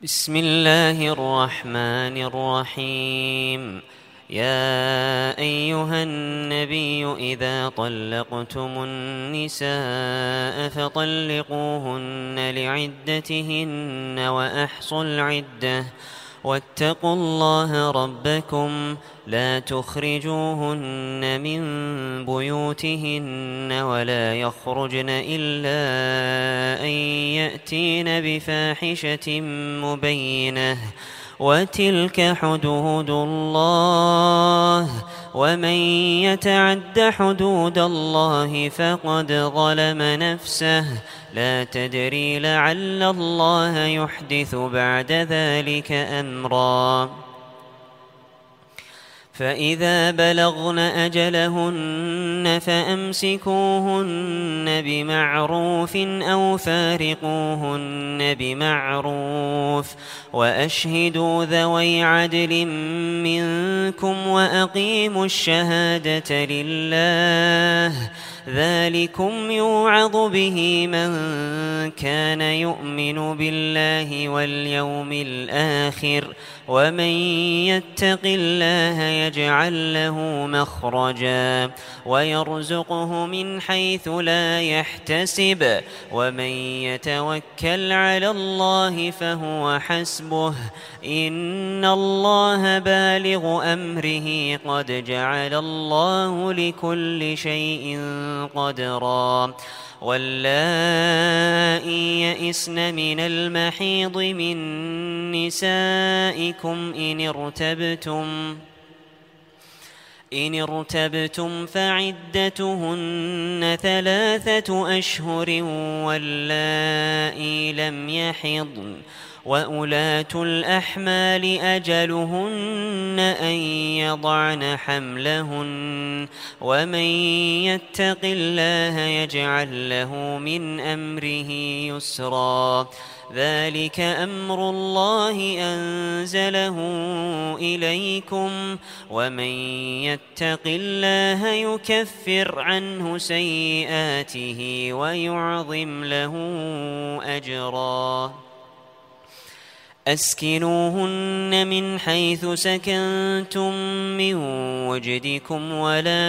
بسم الله الرحمن الرحيم. يا أيها النبي إذا طلقتم النساء فطلقوهن لعدتهن وأحصوا العدة واتقوا الله ربكم لا تخرجوهن من بيوتهن ولا يخرجن إلا أن يأتين بفاحشة مبينة وتلك حدود الله ومن يتعد حدود الله فقد ظلم نفسه لا تدري لعل الله يحدث بعد ذلك أمرا. فإذا بلغن أجلهن فأمسكوهن بمعروف أو فارقوهن بمعروف وأشهدوا ذوي عدل منكم وأقيموا الشهادة لله ذلكم يوعظ به من كان يؤمن بالله واليوم الآخر ومن يتق الله يجعل له مخرجا ويرزقه من حيث لا يحتسب ومن يتوكل على الله فهو حسبه إن الله بالغ أمره قد جعل الله لكل شيء قدرا. واللائي يئسن من المحيض من نسائكم إن ارتبتم فعدتهن 3 أشهر واللائي لم يحضن وأولاة الأحمال أجلهن أن يضعن حملهن ومن يتق الله يجعل له من أمره يسرا ذلك أمر الله أنزله إليكم ومن يتق الله يكفر عنه سيئاته ويعظم له أجرا. أسكنوهن من حيث سكنتم من وجدكم ولا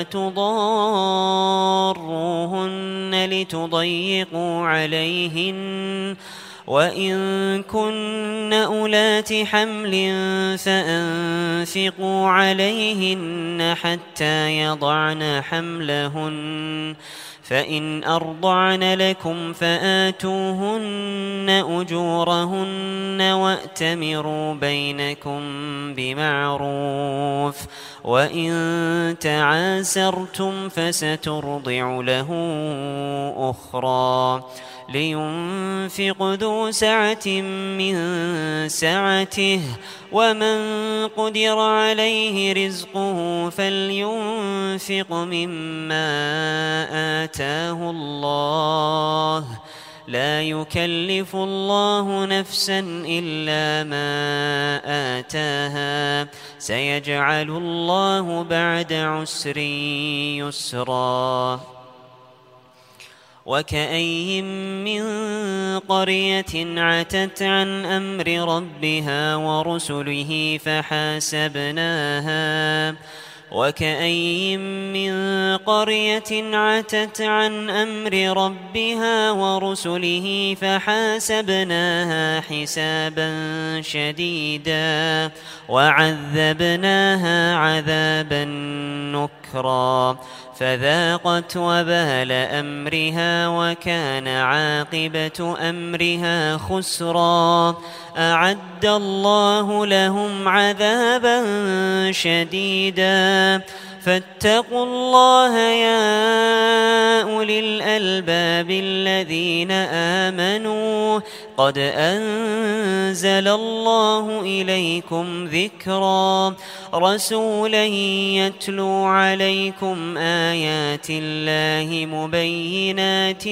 تضاروهن لتضيقوا عليهن وإن كن أولات حمل فأنفقوا عليهن حتى يضعن حملهن فإن أرضعن لكم فآتوهن أجورهن وأتمروا بينكم بمعروف وإن تعاسرتم فسترضع له أخرى لينفق ذو سعة من سعته ومن قدر عليه رزقه فلينفق مما آتاه الله لا يكلف الله نفسا إلا ما آتاها سيجعل الله بعد عسر يسرا. وكأي من قرية عتت عن أمر ربها ورسله فحاسبناها حسابا شديدا وعذبناها عذابا نكرا فذاقت وبال أمرها وكان عاقبة أمرها خسرا. أعد الله لهم عذابا شديدا فاتقوا الله يا أولي الألباب الذين آمنوا قد أنزل الله إليكم ذكرا رسولا يتلو عليكم آيات الله مبينات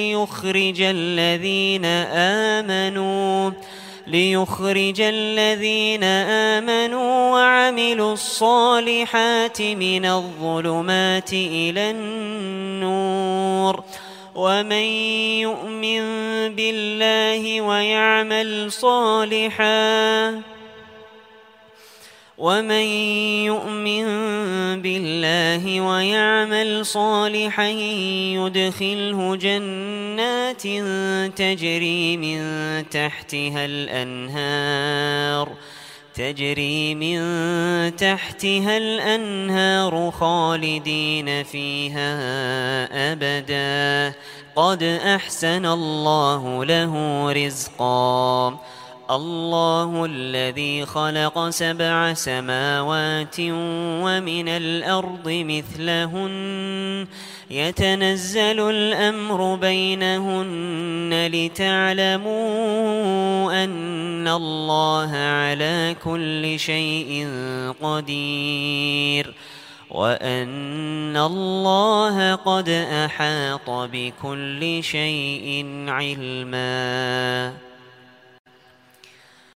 ليخرج الذين آمنوا وعملوا الصالحات من الظلمات إلى النور ومن يؤمن بالله ويعمل صالحا يدخله جنات تجري من تحتها الأنهار خالدين فيها أبدا قد أحسن الله له رزقا. الله الذي خلق 7 سماوات ومن الأرض مثلهن يتنزل الأمر بينهن لتعلموا أن الله على كل شيء قدير وأن الله قد أحاط بكل شيء علما.